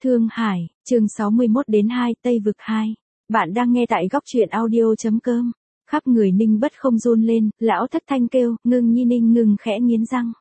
Thương Hải, chương 61 đến 2 Tây Vực 2. Bạn đang nghe tại góc truyện audio.com. Khắp người Ninh Bất không run lên, lão thất thanh kêu, Ngưng Nhi. Ninh Ngưng khẽ nghiến răng.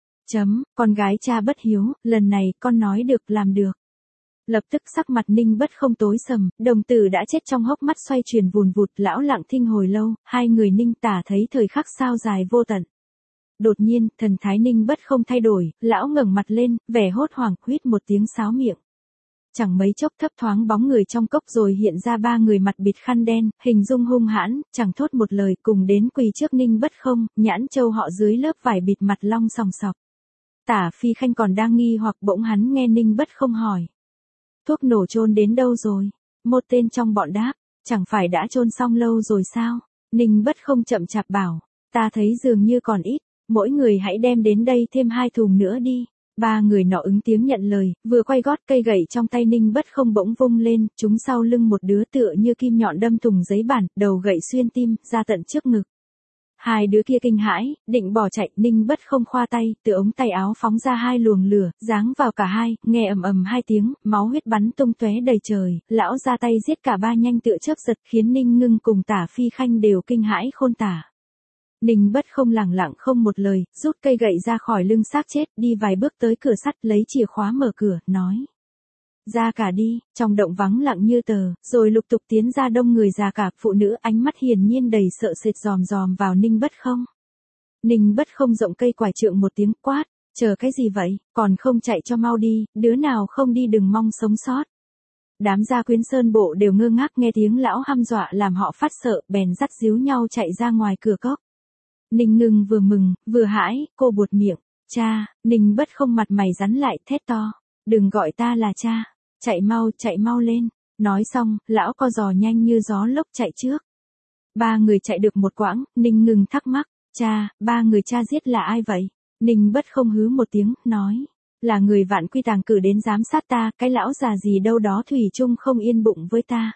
Con gái cha bất hiếu, lần này con nói được làm được. Lập tức sắc mặt Ninh Bất không tối sầm, đồng tử đã chết trong hốc mắt xoay chuyển vùn vụt, lão lặng thinh hồi lâu, hai người Ninh Tả thấy thời khắc sao dài vô tận. Đột nhiên, thần thái Ninh Bất không thay đổi, lão ngẩng mặt lên, vẻ hốt hoảng, huýt một tiếng sáo miệng. Chẳng mấy chốc thấp thoáng bóng người trong cốc rồi hiện ra ba người mặt bịt khăn đen, hình dung hung hãn, chẳng thốt một lời, cùng đến quỳ trước Ninh Bất không, nhãn châu họ dưới lớp vải bịt mặt long sòng sọc. Tả Phi Khanh còn đang nghi hoặc bỗng hắn nghe Ninh Bất không hỏi. Thuốc nổ chôn đến đâu rồi? Một tên trong bọn đáp, chẳng phải đã chôn xong lâu rồi sao? Ninh Bất không chậm chạp bảo, ta thấy dường như còn ít, mỗi người hãy đem đến đây thêm 2 thùng nữa đi. Ba người nọ ứng tiếng nhận lời, vừa quay gót, cây gậy trong tay Ninh Bất không bỗng vung lên, chúng sau lưng một đứa tựa như kim nhọn đâm thùng giấy bản, đầu gậy xuyên tim, ra tận trước ngực. Hai đứa kia kinh hãi, định bỏ chạy, Ninh Bất không khoa tay, từ ống tay áo phóng ra 2 luồng lửa, giáng vào cả hai, nghe ầm ầm 2 tiếng, máu huyết bắn tung tóe đầy trời, lão ra tay giết cả ba nhanh tựa chớp giật, khiến Ninh Ngưng cùng Tả Phi Khanh đều kinh hãi khôn tả. Ninh Bất không lẳng lặng không một lời, rút cây gậy ra khỏi lưng xác chết, đi vài bước tới cửa sắt, lấy chìa khóa mở cửa, nói. Ra cả đi, trong động vắng lặng như tờ, rồi lục tục tiến ra đông người già cả, phụ nữ, ánh mắt hiển nhiên đầy sợ sệt dòm dòm vào Ninh Bất không. Ninh Bất không rộng cây quải trượng một tiếng quát, chờ cái gì vậy, còn không chạy cho mau đi, đứa nào không đi đừng mong sống sót. Đám gia quyến sơn bộ đều ngơ ngác nghe tiếng lão hăm dọa làm họ phát sợ, bèn dắt díu nhau chạy ra ngoài cửa cốc. Ninh Ngưng vừa mừng, vừa hãi, cô buột miệng, cha. Ninh Bất không mặt mày rắn lại, thét to, đừng gọi ta là cha, chạy mau lên. Nói xong, lão co giò nhanh như gió lốc chạy trước. Ba người chạy được một quãng, Ninh Ngưng thắc mắc, cha, ba người cha giết là ai vậy? Ninh Bất không hứ một tiếng, nói, là người Vạn Quy Tàng cử đến giám sát ta, cái lão già gì đâu đó thủy chung không yên bụng với ta.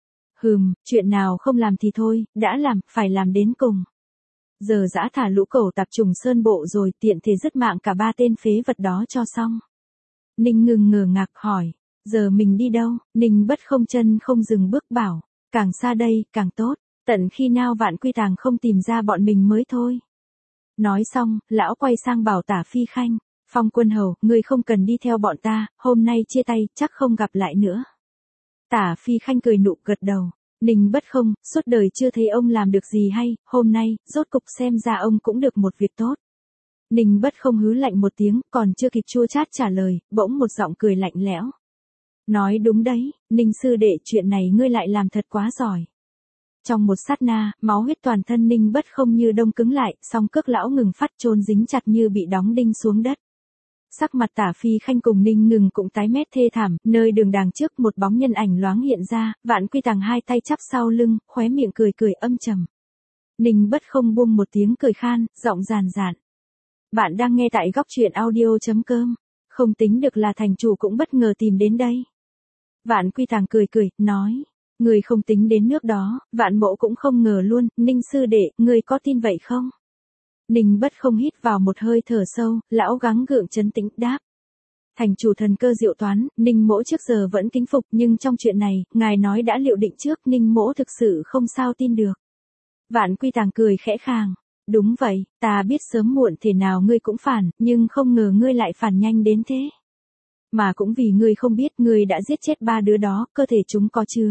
Chuyện nào không làm thì thôi, đã làm, phải làm đến cùng. Giờ dã thả lũ cẩu tạp trùng sơn bộ rồi, tiện thể dứt mạng cả ba tên phế vật đó cho xong. Ninh Ngưng ngờ ngạc hỏi, giờ mình đi đâu? Ninh Bất không chân không dừng bước bảo, càng xa đây, càng tốt, tận khi nào Vạn Quy Tàng không tìm ra bọn mình mới thôi. Nói xong, lão quay sang bảo Tả Phi Khanh, Phong Quân Hầu, ngươi không cần đi theo bọn ta, hôm nay chia tay, chắc không gặp lại nữa. Tả Phi Khanh cười nụ gật đầu. Ninh Bất không, suốt đời chưa thấy ông làm được gì hay, hôm nay, rốt cục xem ra ông cũng được một việc tốt. Ninh Bất không hứ lạnh một tiếng, còn chưa kịp chua chát trả lời, bỗng một giọng cười lạnh lẽo. Nói đúng đấy, Ninh sư đệ, chuyện này ngươi lại làm thật quá giỏi. Trong một sát na, máu huyết toàn thân Ninh Bất không như đông cứng lại, song cước lão ngừng phát chôn dính chặt như bị đóng đinh xuống đất. Sắc mặt Tả Phi Khanh cùng Ninh Ngưng cũng tái mét thê thảm, nơi đường đàng trước một bóng nhân ảnh loáng hiện ra, Vạn Quy Tàng hai tay chắp sau lưng, khóe miệng cười âm trầm. Ninh Bất không buông một tiếng cười khan, giọng ràn rạt. Bạn đang nghe tại góc truyện audio.com, không tính được là thành chủ cũng bất ngờ tìm đến đây. Vạn Quy Tàng cười, nói, người không tính đến nước đó, Vạn mộ cũng không ngờ luôn, Ninh sư đệ, người có tin vậy không? Ninh Bất không hít vào một hơi thở sâu, lão gắng gượng trấn tĩnh đáp. Thành chủ thần cơ diệu toán, Ninh mỗ trước giờ vẫn kính phục, nhưng trong chuyện này, ngài nói đã liệu định trước, Ninh mỗ thực sự không sao tin được. Vạn Quy Tàng cười khẽ khàng. Đúng vậy, ta biết sớm muộn thế nào ngươi cũng phản, nhưng không ngờ ngươi lại phản nhanh đến thế. Mà cũng vì ngươi không biết ngươi đã giết chết 3 đứa đó, cơ thể chúng có chứa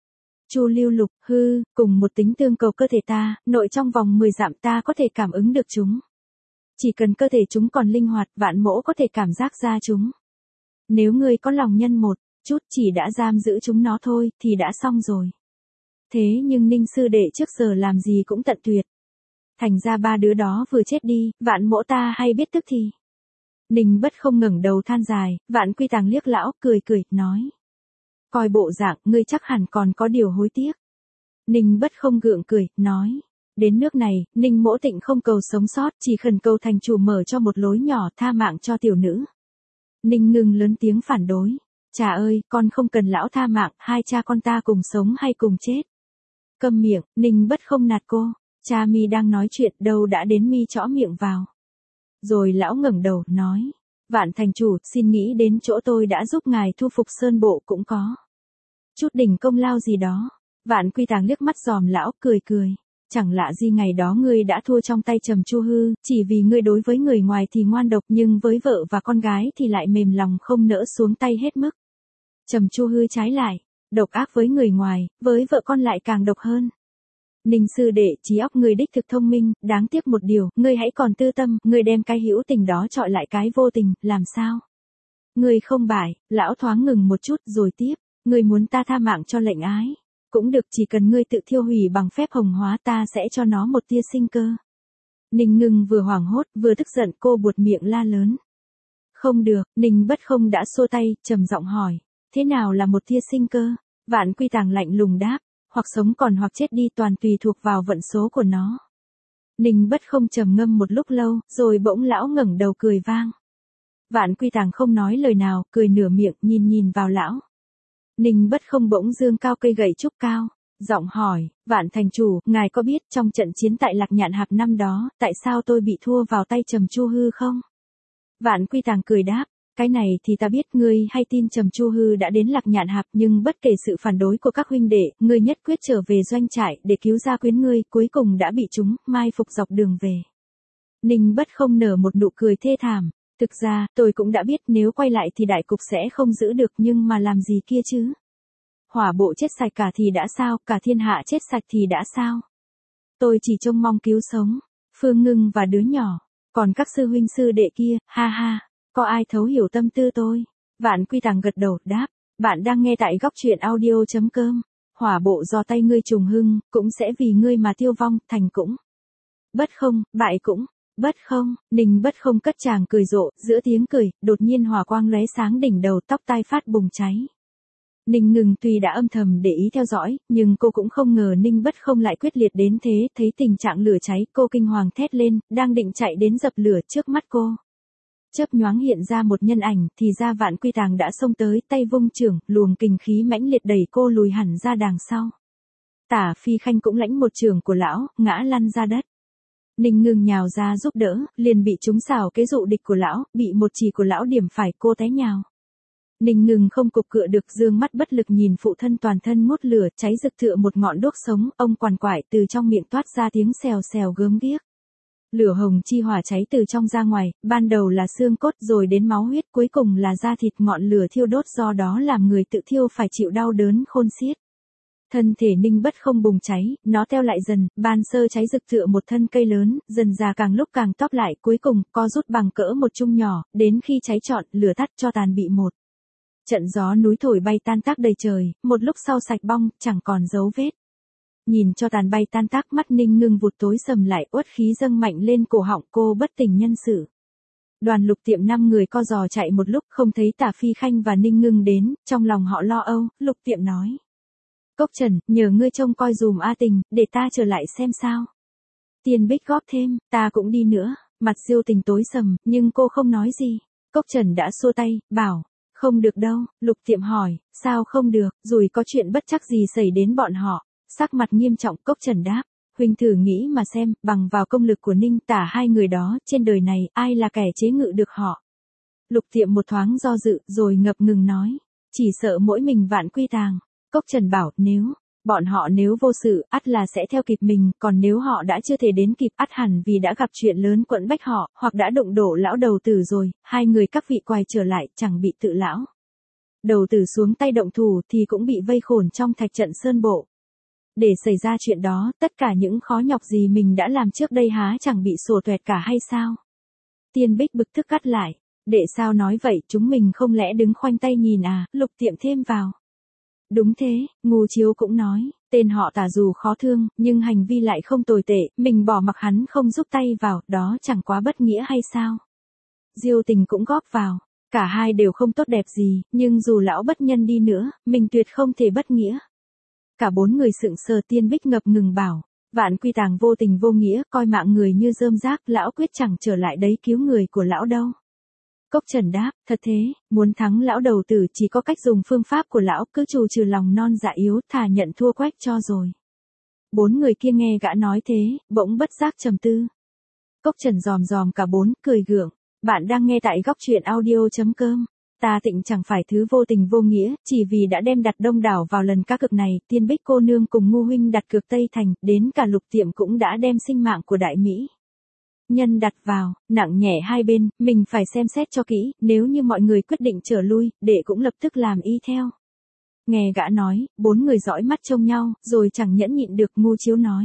Chu Lưu Lục, cùng một tính tương cầu cơ thể ta, nội trong vòng 10 dặm ta có thể cảm ứng được chúng. Chỉ cần cơ thể chúng còn linh hoạt, Vạn mỗ có thể cảm giác ra chúng. Nếu ngươi có lòng nhân một chút chỉ đã giam giữ chúng nó thôi, thì đã xong rồi. Thế nhưng Ninh sư đệ trước giờ làm gì cũng tận tuyệt. Thành ra 3 đứa đó vừa chết đi, Vạn mỗ ta hay biết tức thì. Ninh Bất không ngẩng đầu than dài, Vạn Quy Tàng liếc lão, cười, nói. Coi bộ dạng, ngươi chắc hẳn còn có điều hối tiếc. Ninh Bất không gượng cười, nói. Đến nước này, Ninh mỗ tịnh không cầu sống sót, chỉ khẩn cầu thành chủ mở cho một lối nhỏ tha mạng cho tiểu nữ. Ninh Ngưng lớn tiếng phản đối. Cha ơi, con không cần lão tha mạng, hai cha con ta cùng sống hay cùng chết. Câm miệng, Ninh Bất không nạt cô. Cha mi đang nói chuyện đâu đã đến mi chõ miệng vào. Rồi lão ngẩng đầu, nói. Vạn thành chủ, xin nghĩ đến chỗ tôi đã giúp ngài thu phục Sơn Bộ cũng có chút đỉnh công lao gì đó. Vạn Quy Tàng liếc mắt giòm lão, cười cười. Chẳng lạ gì ngày đó ngươi đã thua trong tay Trầm Chu Hư, chỉ vì ngươi đối với người ngoài thì ngoan độc nhưng với vợ và con gái thì lại mềm lòng không nỡ xuống tay hết mức. Trầm Chu Hư trái lại, độc ác với người ngoài, với vợ con lại càng độc hơn. Ninh sư đệ, trí óc ngươi đích thực thông minh, đáng tiếc một điều, ngươi hãy còn tư tâm, ngươi đem cái hữu tình đó chọi lại cái vô tình, làm sao? Ngươi không bại, lão thoáng ngừng một chút rồi tiếp, ngươi muốn ta tha mạng cho lệnh ái. Cũng được, chỉ cần ngươi tự thiêu hủy bằng phép hồng hóa ta sẽ cho nó một tia sinh cơ. Ninh Ngưng vừa hoảng hốt, vừa tức giận, cô buột miệng la lớn. Không được, Ninh Bất Không đã xua tay, trầm giọng hỏi. Thế nào là một tia sinh cơ? Vạn Quy Tàng lạnh lùng đáp. Hoặc sống còn hoặc chết đi, toàn tùy thuộc vào vận số của nó. Ninh Bất Không trầm ngâm một lúc lâu, rồi bỗng lão ngẩng đầu cười vang. Vạn Quy Tàng không nói lời nào, cười nửa miệng, nhìn vào lão. Ninh Bất Không bỗng giương cao cây gậy trúc cao, giọng hỏi, Vạn thành chủ, ngài có biết trong trận chiến tại Lạc Nhạn Hạp năm đó, tại sao tôi bị thua vào tay Trầm Chu Hư không? Vạn Quy Tàng cười đáp, cái này thì ta biết, ngươi hay tin Trầm Chu Hư đã đến Lạc Nhạn Hạp, nhưng bất kể sự phản đối của các huynh đệ, ngươi nhất quyết trở về doanh trại để cứu gia quyến ngươi, cuối cùng đã bị chúng mai phục dọc đường về. Ninh Bất Không nở một nụ cười thê thảm. Thực ra, tôi cũng đã biết nếu quay lại thì đại cục sẽ không giữ được, nhưng mà làm gì kia chứ? Hỏa bộ chết sạch cả thì đã sao, cả thiên hạ chết sạch thì đã sao? Tôi chỉ trông mong cứu sống Phương Ngưng và đứa nhỏ, còn các sư huynh sư đệ kia, ha ha, có ai thấu hiểu tâm tư tôi? Vạn Quy Tàng gật đầu, đáp, bạn đang nghe tại góc truyện audio.com. Hỏa bộ do tay ngươi trùng hưng, cũng sẽ vì ngươi mà tiêu vong, thành cũng. Bất không, bại cũng. Bất không, Ninh Bất Không cất tràng cười rộ, giữa tiếng cười, đột nhiên hỏa quang lóe sáng đỉnh đầu, tóc tai phát bùng cháy. Ninh Ngưng tuy đã âm thầm để ý theo dõi, nhưng cô cũng không ngờ Ninh Bất Không lại quyết liệt đến thế, thấy tình trạng lửa cháy, cô kinh hoàng thét lên, đang định chạy đến dập lửa trước mắt cô. Chớp nhoáng hiện ra một nhân ảnh, thì ra Vạn Quy Tàng đã xông tới, tay vung chưởng, luồng kình khí mãnh liệt đẩy cô lùi hẳn ra đằng sau. Tả Phi Khanh cũng lãnh một chưởng của lão, ngã lăn ra đất. Ninh Ngưng nhào ra giúp đỡ, liền bị trúng xảo kế dụ địch của lão, bị một chỉ của lão điểm phải, cô té nhào. Ninh Ngưng không cục cựa được, dương mắt bất lực nhìn phụ thân toàn thân ngút lửa, cháy rực tựa một ngọn đuốc sống, ông quằn quại, từ trong miệng toát ra tiếng xèo xèo gớm ghiếc. Lửa hồng chi hỏa cháy từ trong ra ngoài, ban đầu là xương cốt rồi đến máu huyết, cuối cùng là da thịt, ngọn lửa thiêu đốt do đó làm người tự thiêu phải chịu đau đớn khôn xiết. Thân thể Ninh Bất Không bùng cháy, nó teo lại dần, ban sơ cháy rực tựa một thân cây lớn, dần già càng lúc càng tóp lại, cuối cùng co rút bằng cỡ một chung nhỏ, đến khi cháy trọn, lửa tắt cho tàn bị một. Trận gió núi thổi bay tan tác đầy trời, một lúc sau sạch bong, chẳng còn dấu vết. Nhìn cho tàn bay tan tác, mắt Ninh Ngưng vụt tối sầm lại, uất khí dâng mạnh lên cổ họng, cô bất tỉnh nhân sự. Đoàn Lục Tiệm 5 người co giò chạy một lúc, không thấy Tả Phi Khanh và Ninh Ngưng đến, trong lòng họ lo âu. Lục Tiệm nói: Cốc Trần, nhờ ngươi trông coi dùm A Tình, để ta trở lại xem sao. Tiên Bích góp thêm, ta cũng đi nữa. Mặt Diêu Tình tối sầm, nhưng cô không nói gì. Cốc Trần đã xua tay, bảo: Không được đâu. Lục Tiệm hỏi: Sao không được? Rồi có chuyện bất trắc gì xảy đến bọn họ? Sắc mặt nghiêm trọng, Cốc Trần đáp: Huynh thử nghĩ mà xem, bằng vào công lực của Ninh Tả hai người đó, trên đời này, ai là kẻ chế ngự được họ? Lục Tiệm một thoáng do dự, rồi ngập ngừng nói: Chỉ sợ mỗi mình Vạn Quy Tàng. Cốc Trần bảo: Bọn họ nếu vô sự, ắt là sẽ theo kịp mình, còn nếu họ đã chưa thể đến kịp, ắt hẳn vì đã gặp chuyện lớn quẫn bách họ, hoặc đã đụng đổ lão đầu tử rồi. Hai người các vị quay trở lại, chẳng bị tự lão đầu tử xuống tay động thủ thì cũng bị vây khổn trong thạch trận Sơn Bộ. Để xảy ra chuyện đó, tất cả những khó nhọc gì mình đã làm trước đây há chẳng bị sổ tuẹt cả hay sao? Tiên Bích bực tức cắt lại: Đệ sao nói vậy, chúng mình không lẽ đứng khoanh tay nhìn à? Lục Tiệm thêm vào: Đúng thế, Ngô Chiếu cũng nói, tên họ Tả dù khó thương, nhưng hành vi lại không tồi tệ, mình bỏ mặc hắn không giúp tay vào, đó chẳng quá bất nghĩa hay sao? Diêu Tình cũng góp vào: Cả hai đều không tốt đẹp gì, nhưng dù lão bất nhân đi nữa, mình tuyệt không thể bất nghĩa. Cả bốn người sững sờ. Tiên Bích ngập ngừng bảo: Vạn Quy Tàng vô tình vô nghĩa, coi mạng người như rơm rác, lão quyết chẳng trở lại đấy cứu người của lão đâu. Cốc Trần đáp: Thật thế, muốn thắng lão đầu tử chỉ có cách dùng phương pháp của lão, cứ trù trừ lòng non dạ yếu, thà nhận thua quách cho rồi. Bốn người kia nghe gã nói thế, bỗng bất giác trầm tư. Cốc Trần dòm dòm cả bốn, cười gượng: Bạn đang nghe tại góc truyện audio.com. Ta Tịnh chẳng phải thứ vô tình vô nghĩa, chỉ vì đã đem đặt đông đảo vào lần cá cược này, Tiên Bích cô nương cùng Ngu huynh đặt cược Tây Thành, đến cả Lục Tiệm cũng đã đem sinh mạng của đại mỹ nhân đặt vào, nặng nhẹ hai bên, mình phải xem xét cho kỹ, nếu như mọi người quyết định trở lui, đệ cũng lập tức làm y theo. Nghe gã nói, bốn người dõi mắt trông nhau, rồi chẳng nhẫn nhịn được. Ngu Chiếu nói: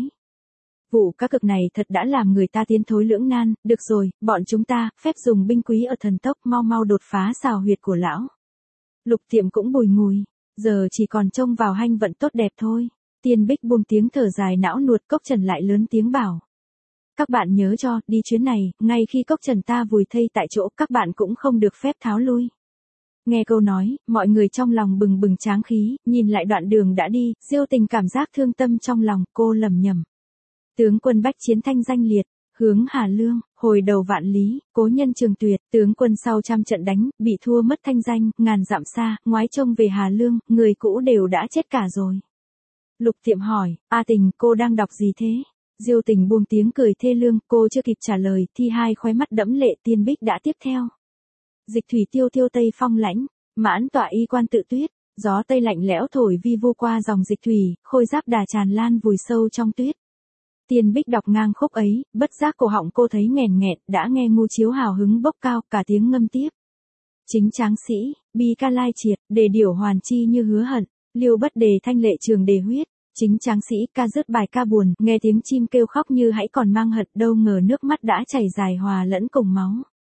vụ cá cược này thật đã làm người ta tiến thối lưỡng nan, được rồi, bọn chúng ta, phép dùng binh quý ở thần tốc, mau mau đột phá xào huyệt của lão. Lục Tiệm cũng bùi ngùi, giờ chỉ còn trông vào hanh vận tốt đẹp thôi. Tiên Bích buông tiếng thở dài não nuột. Cốc Trần lại lớn tiếng bảo: các bạn nhớ cho, đi chuyến này, ngay khi Cốc Trần ta vùi thây tại chỗ, các bạn cũng không được phép tháo lui. Nghe câu nói, mọi người trong lòng bừng bừng tráng khí, nhìn lại đoạn đường đã đi, Diêu Tình cảm giác thương tâm trong lòng, cô lẩm nhẩm: tướng quân bách chiến thanh danh liệt, hướng Hà Lương, hồi đầu vạn lý, cố nhân Trường Tuyệt, tướng quân sau trăm trận đánh, bị thua mất thanh danh, ngàn dặm xa, ngoái trông về Hà Lương, người cũ đều đã chết cả rồi. Lục Tiệm hỏi: A Tình, cô đang đọc gì thế? Diêu Tình buông tiếng cười thê lương, cô chưa kịp trả lời, thì hai khóe mắt đẫm lệ. Tiên Bích đã tiếp theo: dịch thủy tiêu tiêu tây phong lãnh, mãn tọa y quan tự tuyết, gió tây lạnh lẽo thổi vi vu qua dòng dịch thủy, khôi giáp đà tràn lan vùi sâu trong tuyết. Tiên Bích đọc ngang khúc ấy, bất giác cổ họng cô thấy nghẹn nghẹn, đã nghe Ngu Chiếu hào hứng bốc cao, cả tiếng ngâm tiếp: chính tráng sĩ, bi ca lai triệt, đề điểu hoàn chi như hứa hận, liêu bất đề thanh lệ trường đề huyết. Chính tráng sĩ ca dứt bài ca buồn, nghe tiếng chim kêu khóc như hãy còn mang hận, đâu ngờ nước mắt đã chảy dài hòa lẫn cùng máu.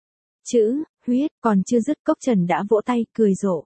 Chữ huyết còn chưa dứt, Cốc Trần đã vỗ tay cười rộ.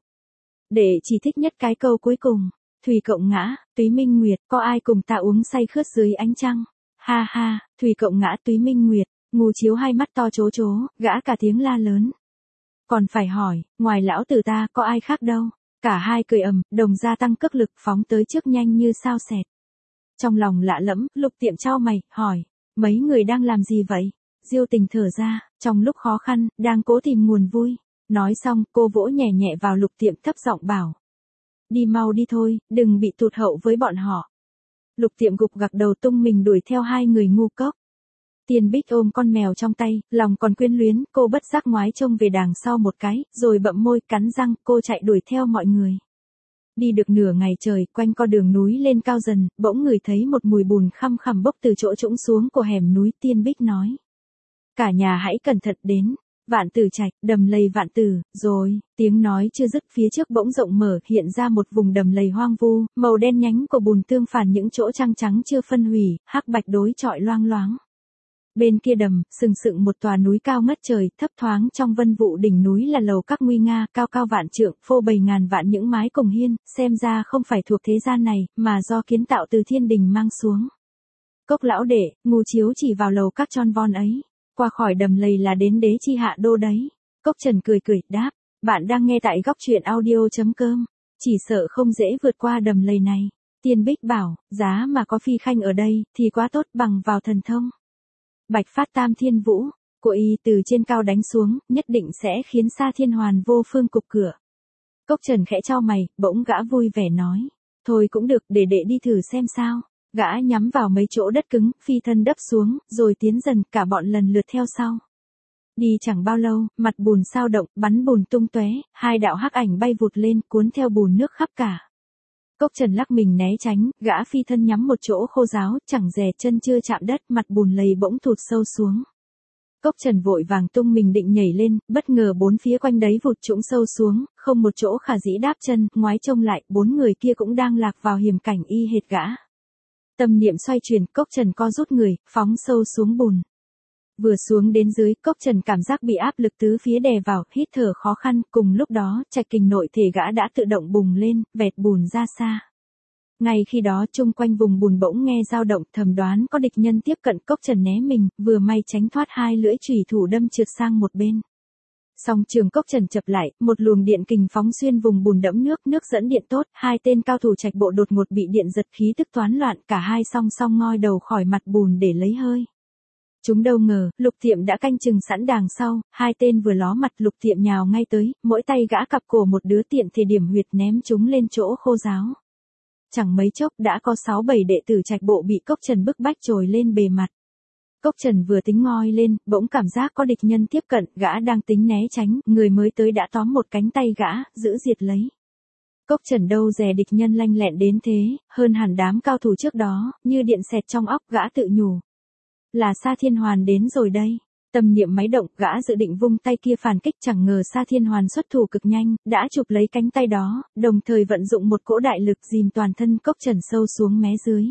Để chỉ thích nhất cái câu cuối cùng: thủy cộng ngã, túy minh nguyệt, có ai cùng ta uống say khướt dưới ánh trăng. Ha ha, thủy cộng ngã túy minh nguyệt. Ngu Chiếu hai mắt to chố chố, gã cả tiếng la lớn: còn phải hỏi, ngoài lão tử ta có ai khác đâu. Cả hai cười ầm, đồng gia tăng cước lực phóng tới trước nhanh như sao xẹt. Trong lòng lạ lẫm, Lục Tiệm chau mày, hỏi: mấy người đang làm gì vậy? Diêu Tình thở ra, trong lúc khó khăn, đang cố tìm nguồn vui. Nói xong, cô vỗ nhẹ nhẹ vào Lục Tiệm thấp giọng bảo: đi mau đi thôi, đừng bị tụt hậu với bọn họ. Lục Tiệm gục gặc đầu tung mình đuổi theo hai người ngu cốc. Tiên Bích ôm con mèo trong tay, lòng còn quyến luyến, cô bất giác ngoái trông về đằng sau một cái, rồi bậm môi, cắn răng, cô chạy đuổi theo mọi người. Đi được nửa ngày trời, quanh co đường núi lên cao dần, bỗng ngửi thấy một mùi bùn khăm khằm bốc từ chỗ trũng xuống của hẻm núi. Tiên Bích nói: cả nhà hãy cẩn thận đến, Vạn Tử Trạch, đầm lầy Vạn Tử, rồi, tiếng nói chưa dứt, phía trước bỗng rộng mở, hiện ra một vùng đầm lầy hoang vu, màu đen nhánh của bùn tương phản những chỗ trăng trắng chưa phân hủy, hắc bạch đối chọi loang loáng. Bên kia đầm, sừng sững một tòa núi cao ngất trời, thấp thoáng trong vân vụ đỉnh núi là lầu các nguy nga, cao cao vạn trượng, phô bày ngàn vạn những mái cổng hiên, xem ra không phải thuộc thế gian này, mà do kiến tạo từ thiên đình mang xuống. Cốc lão đệ, Ngu Chiếu chỉ vào lầu các tròn von ấy, qua khỏi đầm lầy là đến đế chi hạ đô đấy. Cốc Trần cười cười, đáp: bạn đang nghe tại góc truyện audio.com, chỉ sợ không dễ vượt qua đầm lầy này. Tiên Bích bảo: giá mà có phi khanh ở đây, thì quá tốt, bằng vào thần thông Bạch Phát Tam Thiên Vũ của y từ trên cao đánh xuống, nhất định sẽ khiến Sa Thiên Hoàn vô phương cục cửa. Cốc Trần khẽ chau mày, bỗng gã vui vẻ nói: thôi cũng được, để đệ đi thử xem sao. Gã nhắm vào mấy chỗ đất cứng, phi thân đấp xuống, rồi tiến dần, cả bọn lần lượt theo sau. Đi chẳng bao lâu, mặt bùn sao động, bắn bùn tung tóe, hai đạo hắc ảnh bay vụt lên, cuốn theo bùn nước khắp cả. Cốc Trần lắc mình né tránh, gã phi thân nhắm một chỗ khô ráo, chẳng dè chân chưa chạm đất, mặt bùn lầy bỗng thụt sâu xuống. Cốc Trần vội vàng tung mình định nhảy lên, bất ngờ bốn phía quanh đấy vụt trũng sâu xuống, không một chỗ khả dĩ đáp chân, ngoái trông lại, bốn người kia cũng đang lạc vào hiểm cảnh y hệt gã. Tâm niệm xoay chuyển, Cốc Trần co rút người, phóng sâu xuống bùn. Vừa xuống đến dưới, Cốc Trần cảm giác bị áp lực tứ phía đè vào, hít thở khó khăn, cùng lúc đó, trạch kình nội thể gã đã tự động bùng lên, vẹt bùn ra xa. Ngay khi đó, chung quanh vùng bùn bỗng nghe dao động, thầm đoán có địch nhân tiếp cận. Cốc Trần né mình, vừa may tránh thoát hai lưỡi chủy thủ đâm trượt sang một bên. Song trường Cốc Trần chập lại, một luồng điện kình phóng xuyên vùng bùn đẫm nước, nước dẫn điện tốt, hai tên cao thủ trạch bộ đột ngột bị điện giật, khí tức toán loạn, cả hai song song ngoi đầu khỏi mặt bùn để lấy hơi. Chúng đâu ngờ, Lục Tiệm đã canh chừng sẵn đằng sau, hai tên vừa ló mặt, Lục Tiệm nhào ngay tới, mỗi tay gã cặp cổ một đứa, tiện thể điểm huyệt ném chúng lên chỗ khô ráo. Chẳng mấy chốc đã có 6-7 đệ tử trạch bộ bị Cốc Trần bức bách trồi lên bề mặt. Cốc Trần vừa tính ngoi lên, bỗng cảm giác có địch nhân tiếp cận, gã đang tính né tránh, người mới tới đã tóm một cánh tay gã, giữ diệt lấy. Cốc Trần đâu dè địch nhân lanh lẹn đến thế, hơn hẳn đám cao thủ trước đó, như điện xẹt trong óc, gã tự nhủ. Là Sa Thiên Hoàn đến rồi đây. Tâm niệm máy động, gã dự định vung tay kia phản kích, chẳng ngờ Sa Thiên Hoàn xuất thủ cực nhanh, đã chụp lấy cánh tay đó, đồng thời vận dụng một cỗ đại lực dìm toàn thân Cốc Trần sâu xuống mé dưới.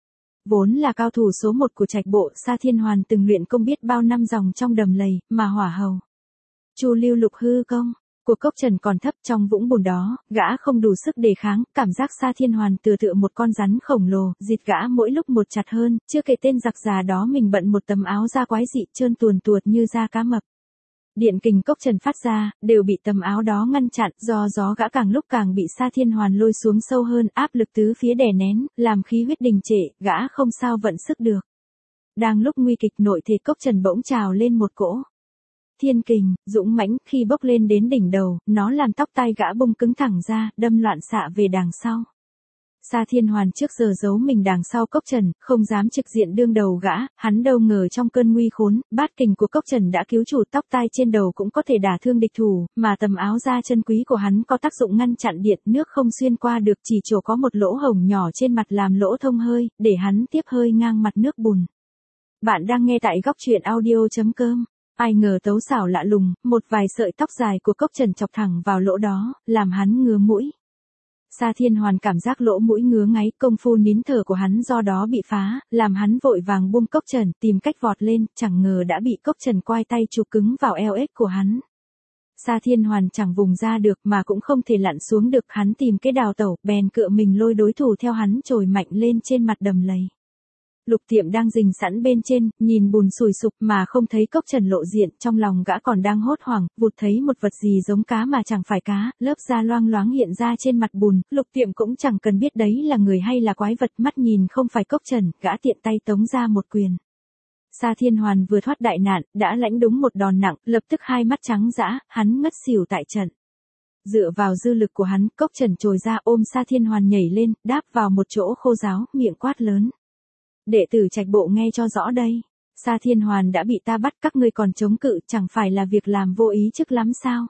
Vốn là cao thủ số 1 của trạch bộ, Sa Thiên Hoàn từng luyện công biết bao năm dòng trong đầm lầy, mà hỏa hầu. Chu lưu lục hư công của Cốc Trần còn thấp, trong vũng bùn đó, gã không đủ sức đề kháng, cảm giác Sa Thiên Hoàn tựa một con rắn khổng lồ, dịt gã mỗi lúc một chặt hơn, chưa kể tên giặc già đó mình bận một tấm áo da quái dị trơn tuồn tuột như da cá mập. Điện kình Cốc Trần phát ra, đều bị tấm áo đó ngăn chặn, do gió gã càng lúc càng bị Sa Thiên Hoàn lôi xuống sâu hơn, áp lực tứ phía đè nén, làm khí huyết đình trệ, gã không sao vận sức được. Đang lúc nguy kịch, nội thể Cốc Trần bỗng trào lên một cỗ thiên kình, dũng mãnh, khi bốc lên đến đỉnh đầu, nó làm tóc tai gã bung cứng thẳng ra, đâm loạn xạ về đằng sau. Sa Thiên Hoàn trước giờ giấu mình đằng sau Cốc Trần, không dám trực diện đương đầu gã, hắn đâu ngờ trong cơn nguy khốn, bát kình của Cốc Trần đã cứu chủ, tóc tai trên đầu cũng có thể đả thương địch thủ, mà tấm áo da chân quý của hắn có tác dụng ngăn chặn điện, nước không xuyên qua được, chỉ chỗ có một lỗ hổng nhỏ trên mặt làm lỗ thông hơi, để hắn tiếp hơi ngang mặt nước bùn. Bạn đang nghe tại góc truyện audio.com. Ai ngờ tấu xảo lạ lùng, một vài sợi tóc dài của Cốc Trần chọc thẳng vào lỗ đó, làm hắn ngứa mũi. Sa Thiên Hoàn cảm giác lỗ mũi ngứa ngáy, công phu nín thở của hắn do đó bị phá, làm hắn vội vàng buông Cốc Trần, tìm cách vọt lên, chẳng ngờ đã bị Cốc Trần quay tay chụp cứng vào eo ếch của hắn. Sa Thiên Hoàn chẳng vùng ra được mà cũng không thể lặn xuống được, hắn tìm cái đào tẩu, bèn cựa mình lôi đối thủ theo hắn trồi mạnh lên trên mặt đầm lầy. Lục Tiệm đang rình sẵn bên trên, nhìn bùn sùi sụp mà không thấy Cốc Trần lộ diện, trong lòng gã còn đang hốt hoảng, vụt thấy một vật gì giống cá mà chẳng phải cá, lớp da loang loáng hiện ra trên mặt bùn, Lục Tiệm cũng chẳng cần biết đấy là người hay là quái vật, mắt nhìn không phải Cốc Trần, gã tiện tay tống ra một quyền. Sa Thiên Hoàn vừa thoát đại nạn, đã lãnh đúng một đòn nặng, lập tức hai mắt trắng dã, hắn ngất xỉu tại trận. Dựa vào dư lực của hắn, Cốc Trần trồi ra ôm Sa Thiên Hoàn nhảy lên, đáp vào một chỗ khô ráo, miệng quát lớn. Đệ tử trạch bộ nghe cho rõ đây. Sa Thiên Hoàn đã bị ta bắt, các ngươi còn chống cự, chẳng phải là việc làm vô ý chức lắm sao?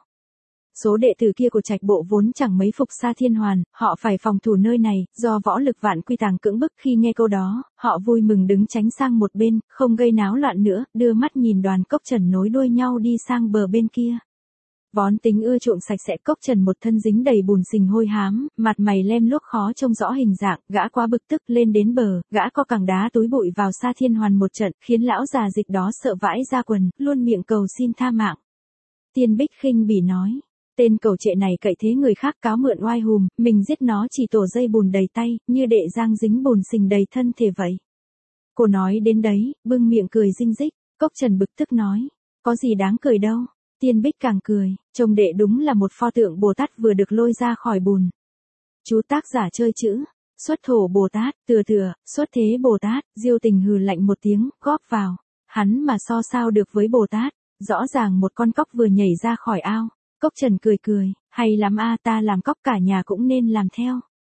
Số đệ tử kia của trạch bộ vốn chẳng mấy phục Sa Thiên Hoàn, họ phải phòng thủ nơi này, do võ lực Vạn Quy Tàng cưỡng bức, khi nghe câu đó, họ vui mừng đứng tránh sang một bên, không gây náo loạn nữa, đưa mắt nhìn đoàn Cốc Trần nối đuôi nhau đi sang bờ bên kia. Vốn tính ưa chuộng sạch sẽ, Cốc Trần một thân dính đầy bùn sình hôi hám, mặt mày lem luốc khó trông rõ hình dạng, gã quá bực tức, lên đến bờ, gã co cẳng đá túi bụi vào Sa Thiên Hoàn một trận, khiến lão già dịch đó sợ vãi ra quần, luôn miệng cầu xin tha mạng. Tiên Bích khinh bỉ nói, tên cầu trệ này cậy thế người khác cáo mượn oai hùm, mình giết nó chỉ tổ dây bùn đầy tay, như đệ Giang dính bùn sình đầy thân thể vậy. Cô nói đến đấy, bưng miệng cười rinh rích, Cốc Trần bực tức nói, có gì đáng cười đâu. Tiên Bích càng cười, trông đệ đúng là một pho tượng Bồ Tát vừa được lôi ra khỏi bùn. Chú tác giả chơi chữ, xuất thổ Bồ Tát, tựa, xuất thế Bồ Tát, Diêu Tình hừ lạnh một tiếng, góp vào. Hắn mà so sao được với Bồ Tát, rõ ràng một con cóc vừa nhảy ra khỏi ao. Cốc Trần cười, hay lắm a, ta làm cóc cả nhà cũng nên làm theo.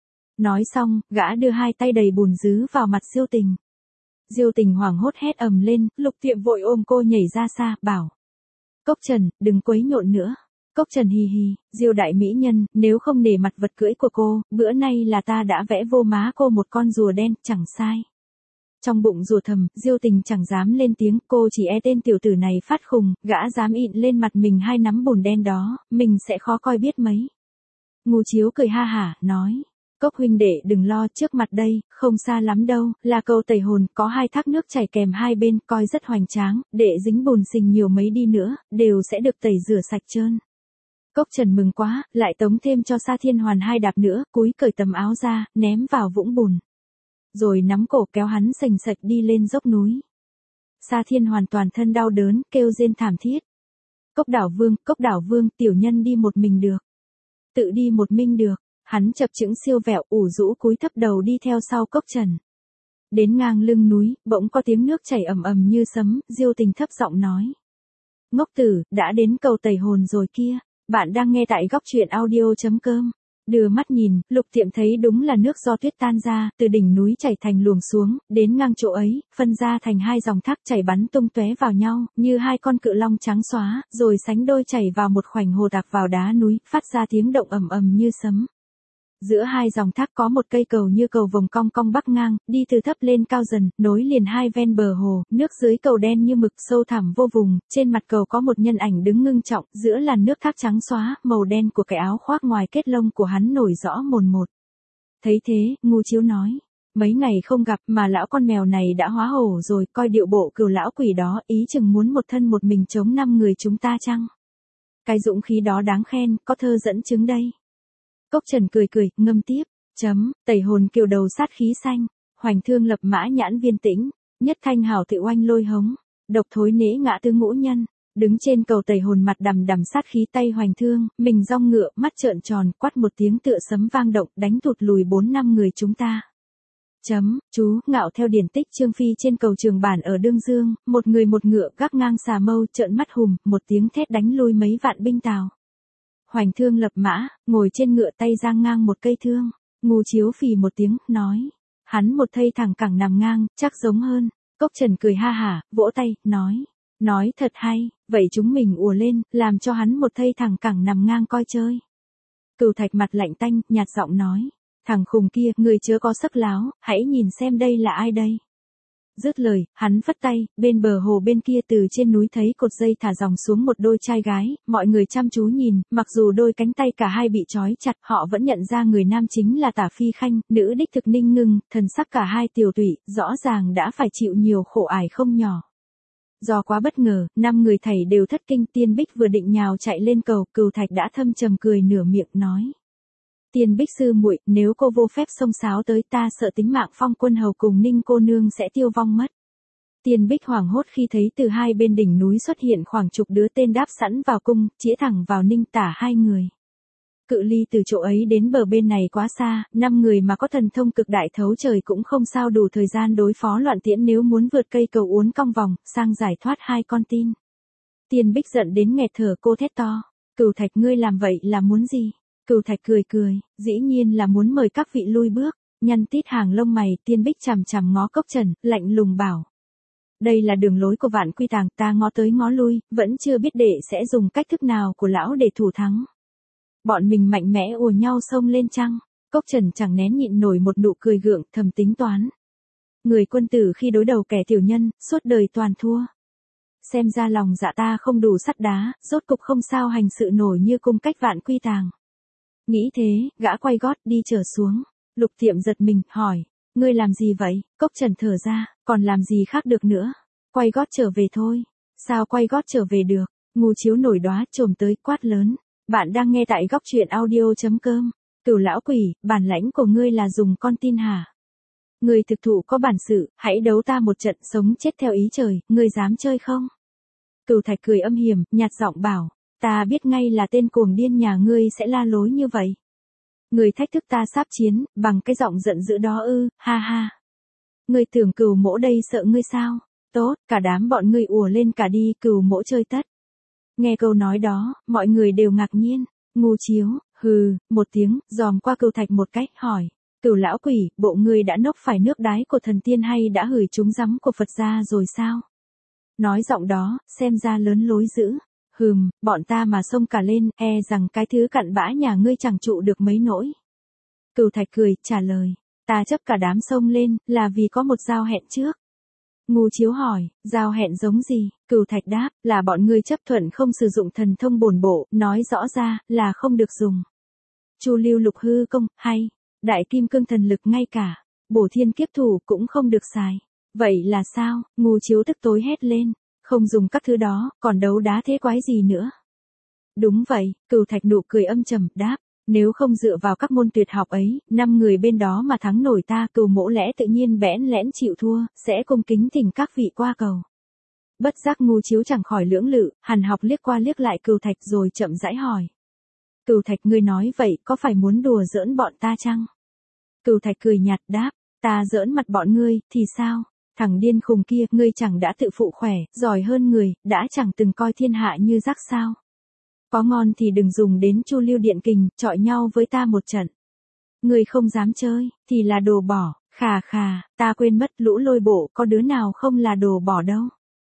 Nói xong, gã đưa hai tay đầy bùn dứ vào mặt Diêu Tình. Diêu Tình hoảng hốt hét ầm lên, Lục Tiệm vội ôm cô nhảy ra xa, bảo. Cốc Trần, đừng quấy nhộn nữa. Cốc Trần hì hì, Diêu đại mỹ nhân, nếu không nể mặt vật cưỡi của cô, bữa nay là ta đã vẽ vô má cô một con rùa đen, chẳng sai. Trong bụng rùa thầm, Diêu Tình chẳng dám lên tiếng, cô chỉ e tên tiểu tử này phát khùng, gã dám ịn lên mặt mình hai nắm bùn đen đó, mình sẽ khó coi biết mấy. Ngô Chiếu cười ha hả, nói. Cốc huynh đệ đừng lo, trước mặt đây, không xa lắm đâu, là cầu tẩy hồn, có hai thác nước chảy kèm hai bên, coi rất hoành tráng, đệ dính bùn sình nhiều mấy đi nữa, đều sẽ được tẩy rửa sạch trơn. Cốc Trần mừng quá, lại tống thêm cho Sa Thiên Hoàn hai đạp nữa, cúi cởi tấm áo ra, ném vào vũng bùn. Rồi nắm cổ kéo hắn sành sạch đi lên dốc núi. Sa Thiên Hoàn toàn thân đau đớn, kêu rên thảm thiết. Cốc đảo vương, tiểu nhân đi một mình được. Tự đi một mình được. Hắn chập chững siêu vẹo, ủ rũ cúi thấp đầu đi theo sau Cốc Trần. Đến ngang lưng núi, bỗng có tiếng nước chảy ầm ầm như sấm, Diêu Tình thấp giọng nói. Ngốc tử, đã đến cầu tẩy hồn rồi kia. Bạn đang nghe tại góc truyện audio.com. Đưa mắt nhìn, Lục Tiệm thấy đúng là nước do tuyết tan ra, từ đỉnh núi chảy thành luồng xuống, đến ngang chỗ ấy, phân ra thành hai dòng thác chảy bắn tung tóe vào nhau, như hai con cự long trắng xóa, rồi sánh đôi chảy vào một khoảnh hồ tạc vào đá núi, phát ra tiếng động ầm ầm như sấm. Giữa hai dòng thác có một cây cầu như cầu vồng cong cong bắc ngang, đi từ thấp lên cao dần, nối liền hai ven bờ hồ, nước dưới cầu đen như mực sâu thẳm vô vùng, trên mặt cầu có một nhân ảnh đứng ngưng trọng, giữa làn nước thác trắng xóa, màu đen của cái áo khoác ngoài kết lông của hắn nổi rõ mồn một. Thấy thế, Ngu Chiếu nói, mấy ngày không gặp mà lão con mèo này đã hóa hổ rồi, coi điệu bộ cừu lão quỷ đó, ý chừng muốn một thân một mình chống 5 người chúng ta chăng? Cái dũng khí đó đáng khen, có thơ dẫn chứng đây. Cốc Trần cười cười, ngâm tiếp, tẩy hồn kiều đầu sát khí xanh, hoành thương lập mã nhãn viên tĩnh, nhất thanh hảo tự oanh lôi hống, độc thối nễ ngã tư ngũ nhân, đứng trên cầu tẩy hồn mặt đằm đằm sát khí tay hoành thương, mình rong ngựa, mắt trợn tròn, quát một tiếng tựa sấm vang động, đánh tụt lùi 4-5 người chúng ta. Chú, ngạo theo điển tích Trương Phi trên cầu Trường Bản ở Đương Dương, một người một ngựa gác ngang xà mâu, trợn mắt hùm, một tiếng thét đánh lui mấy vạn binh Tào. Hoành thương lập mã, ngồi trên ngựa tay giang ngang một cây thương, Ngu Chiếu phì một tiếng, nói. Hắn một thây thẳng cẳng nằm ngang, chắc giống hơn. Cốc Trần cười ha hả, vỗ tay, nói. Nói thật hay, vậy chúng mình ùa lên, làm cho hắn một thây thẳng cẳng nằm ngang coi chơi. Cửu Thạch mặt lạnh tanh, nhạt giọng nói. Thằng khùng kia, người chớ có sắc láo, hãy nhìn xem đây là ai đây. Dứt lời, hắn phất tay, bên bờ hồ bên kia từ trên núi thấy cột dây thả dòng xuống một đôi trai gái, mọi người chăm chú nhìn, mặc dù đôi cánh tay cả hai bị trói chặt, họ vẫn nhận ra người nam chính là Tả Phi Khanh, nữ đích thực Ninh Ngưng, thần sắc cả hai tiều tụy, rõ ràng đã phải chịu nhiều khổ ải không nhỏ. Do quá bất ngờ, 5 người thảy đều thất kinh. Tiên Bích vừa định nhào chạy lên cầu, Cửu Thạch đã thâm trầm cười nửa miệng nói. Tiên Bích sư muội, nếu cô vô phép xông xáo tới, ta sợ tính mạng Phong Quân hầu cùng Ninh cô nương sẽ tiêu vong mất. Tiên Bích hoảng hốt khi thấy từ hai bên đỉnh núi xuất hiện khoảng chục đứa tên đáp sẵn vào cung, chĩa thẳng vào Ninh Tả hai người. Cự ly từ chỗ ấy đến bờ bên này quá xa, 5 người mà có thần thông cực đại thấu trời cũng không sao đủ thời gian đối phó loạn tiễn nếu muốn vượt cây cầu uốn cong vòng, sang giải thoát hai con tin. Tiên Bích giận đến nghẹt thở, cô thét to. Cửu Thạch, ngươi làm vậy là muốn gì? Cửu Thạch cười cười, dĩ nhiên là muốn mời các vị lui bước. Nhăn tít hàng lông mày, Tiên Bích chằm chằm ngó Cốc Trần, lạnh lùng bảo. Đây là đường lối của Vạn Quy Tàng, ta ngó tới ngó lui, vẫn chưa biết đệ sẽ dùng cách thức nào của lão để thủ thắng. Bọn mình mạnh mẽ ùa nhau xông lên chăng? Cốc Trần chẳng nén nhịn nổi một nụ cười gượng, thầm tính toán. Người quân tử khi đối đầu kẻ tiểu nhân, suốt đời toàn thua. Xem ra lòng dạ ta không đủ sắt đá, rốt cục không sao hành sự nổi như cung cách Vạn Quy Tàng. Nghĩ thế, gã quay gót đi trở xuống. Lục Tiệm giật mình, hỏi. Ngươi làm gì vậy? Cốc Trần thở ra, còn làm gì khác được nữa? Quay gót trở về thôi. Sao quay gót trở về được? Ngu Chiếu nổi đoá, trồm tới, quát lớn. Bạn đang nghe tại góc truyện audio.com. Cửu lão quỷ, bản lãnh của ngươi là dùng con tin hả? Ngươi thực thụ có bản sự, hãy đấu ta một trận sống chết theo ý trời, ngươi dám chơi không? Cửu Thạch cười âm hiểm, nhạt giọng bảo. Ta biết ngay là tên cuồng điên nhà ngươi sẽ la lối như vậy. Ngươi thách thức ta sáp chiến, bằng cái giọng giận dữ đó ư, ha ha. Ngươi tưởng Cửu mỗ đây sợ ngươi sao? Tốt, cả đám bọn ngươi ùa lên cả đi, Cửu mỗ chơi tất. Nghe câu nói đó, mọi người đều ngạc nhiên. Ngu Chiếu, hừ, một tiếng, dòm qua Cửu Thạch một cách, hỏi. Cửu lão quỷ, bộ ngươi đã nốc phải nước đái của thần tiên hay đã hửi trúng giấm của Phật gia rồi sao? Nói giọng đó, xem ra lớn lối dữ. Bọn ta mà xông cả lên, e rằng cái thứ cặn bã nhà ngươi chẳng trụ được mấy nỗi. Cửu Thạch cười, trả lời. Ta chấp cả đám xông lên, là vì có một giao hẹn trước. Ngu Chiếu hỏi, giao hẹn giống gì? Cửu Thạch đáp, là bọn ngươi chấp thuận không sử dụng thần thông bổn bộ, nói rõ ra, là không được dùng. Chu Lưu Lục hư công, hay, đại kim cương thần lực ngay cả, bổ thiên kiếp thủ cũng không được xài. Vậy là sao? Ngu Chiếu tức tối hét lên. Không dùng các thứ đó, còn đấu đá thế quái gì nữa? Đúng vậy, Cửu Thạch nụ cười âm trầm, đáp. Nếu không dựa vào các môn tuyệt học ấy, 5 người bên đó mà thắng nổi ta, Cửu mỗ lẽ tự nhiên bẽn lẽn chịu thua, sẽ cung kính thỉnh các vị qua cầu. Bất giác Ngu Chiếu chẳng khỏi lưỡng lự, Hàn Học liếc qua liếc lại Cửu Thạch rồi chậm rãi hỏi. Cửu Thạch, ngươi nói vậy, có phải muốn đùa giỡn bọn ta chăng? Cửu Thạch cười nhạt đáp, ta giỡn mặt bọn ngươi, thì sao? Thằng điên khùng kia, ngươi chẳng đã tự phụ khỏe, giỏi hơn người, đã chẳng từng coi thiên hạ như rác sao? Có ngon thì đừng dùng đến Chu Lưu Điện Kình, chọi nhau với ta một trận. Người không dám chơi, thì là đồ bỏ, khà khà, ta quên mất Lũ Lôi Bộ có đứa nào không là đồ bỏ đâu.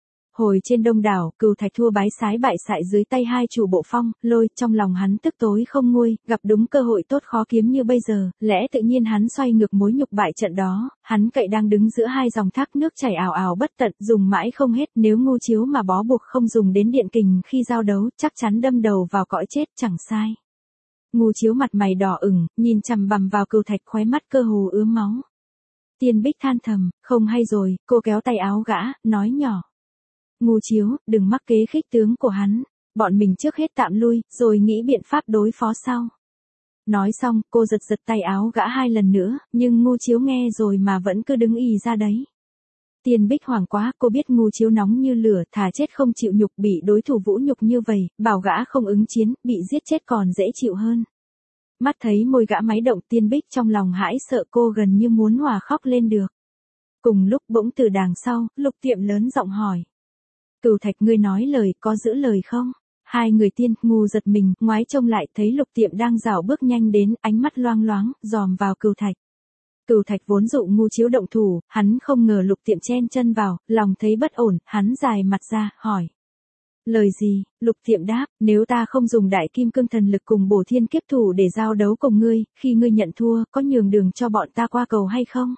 Hồi trên Đông Đảo, Cửu Thạch thua bái sái bại sại dưới tay hai chủ bộ Phong, Lôi, trong lòng hắn tức tối không nguôi, gặp đúng cơ hội tốt khó kiếm như bây giờ, lẽ tự nhiên hắn xoay ngược mối nhục bại trận đó, hắn cậy đang đứng giữa hai dòng thác nước chảy ào ào bất tận, dùng mãi không hết, nếu Ngu Chiếu mà bó buộc không dùng đến điện kình khi giao đấu, chắc chắn đâm đầu vào cõi chết chẳng sai. Ngu Chiếu mặt mày đỏ ửng, nhìn chằm bằm vào Cửu Thạch, khóe mắt cơ hồ ứa máu. Tiên Bích than thầm, không hay rồi, cô kéo tay áo gã, nói nhỏ. Ngu Chiếu, đừng mắc kế khích tướng của hắn, bọn mình trước hết tạm lui, rồi nghĩ biện pháp đối phó sau. Nói xong, cô giật giật tay áo gã hai lần nữa, nhưng Ngu Chiếu nghe rồi mà vẫn cứ đứng ì ra đấy. Tiên Bích hoảng quá, cô biết Ngu Chiếu nóng như lửa, thà chết không chịu nhục, bị đối thủ vũ nhục như vậy, bảo gã không ứng chiến, bị giết chết còn dễ chịu hơn. Mắt thấy môi gã máy động, Tiên Bích trong lòng hãi sợ, cô gần như muốn hòa khóc lên được. Cùng lúc bỗng từ đằng sau, Lục Tiệm lớn giọng hỏi. Cửu Thạch, ngươi nói lời, có giữ lời không? Hai người Tiên, Ngu giật mình, ngoái trông lại thấy Lục Tiệm đang rảo bước nhanh đến, ánh mắt loang loáng, dòm vào Cửu Thạch. Cửu Thạch vốn dụ Ngu Chiếu động thủ, hắn không ngờ Lục Tiệm chen chân vào, lòng thấy bất ổn, hắn dài mặt ra, hỏi. Lời gì? Lục Tiệm đáp, nếu ta không dùng Đại Kim Cương Thần Lực cùng Bổ Thiên Kiếp Thủ để giao đấu cùng ngươi, khi ngươi nhận thua, có nhường đường cho bọn ta qua cầu hay không?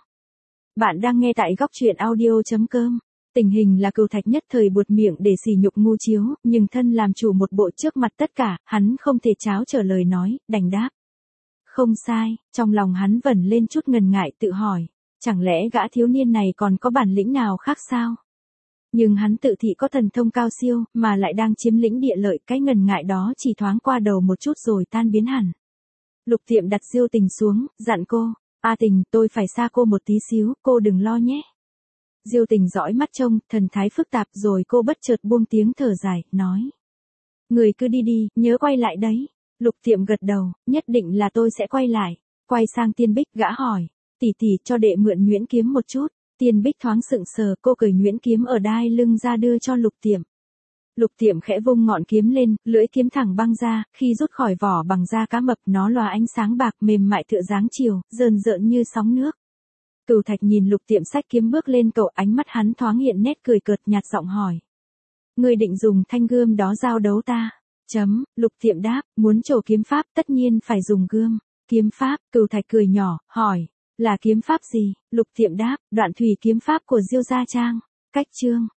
Bạn đang nghe tại góc truyện audio.com. Tình hình là Cửu Thạch nhất thời buột miệng để sỉ nhục Ngu Chiếu, nhưng thân làm chủ một bộ trước mặt tất cả, hắn không thể tráo trở lời nói, đành đáp. Không sai, trong lòng hắn vẩn lên chút ngần ngại tự hỏi, chẳng lẽ gã thiếu niên này còn có bản lĩnh nào khác sao? Nhưng hắn tự thị có thần thông cao siêu, mà lại đang chiếm lĩnh địa lợi, cái ngần ngại đó chỉ thoáng qua đầu một chút rồi tan biến hẳn. Lục Tiệm đặt Diêu Tình xuống, dặn cô, A Tình, tôi phải xa cô một tí xíu, cô đừng lo nhé. Diêu Tình dõi mắt trông, thần thái phức tạp, rồi cô bất chợt buông tiếng thở dài, nói. Người cứ đi đi, nhớ quay lại đấy. Lục Tiệm gật đầu, nhất định là tôi sẽ quay lại. Quay sang Tiên Bích, gã hỏi, tỷ tỷ cho đệ mượn nhuyễn kiếm một chút. Tiên Bích thoáng sững sờ, cô cởi nhuyễn kiếm ở đai lưng ra đưa cho Lục Tiệm. Lục Tiệm khẽ vung ngọn kiếm lên, lưỡi kiếm thẳng băng ra, khi rút khỏi vỏ bằng da cá mập, nó lóa ánh sáng bạc mềm mại tựa dáng chiều, rờn rợn như sóng nước. Cửu Thạch nhìn Lục Tiệm xách kiếm bước lên cầu, ánh mắt hắn thoáng hiện nét cười cợt, nhạt giọng hỏi. Ngươi định dùng thanh gươm đó giao đấu ta? Lục Tiệm đáp, muốn trổ kiếm pháp tất nhiên phải dùng gươm. Kiếm pháp? Cửu Thạch cười nhỏ, hỏi. Là kiếm pháp gì? Lục Tiệm đáp, Đoạn Thủy kiếm pháp của Diêu Gia Trang. Cách chương.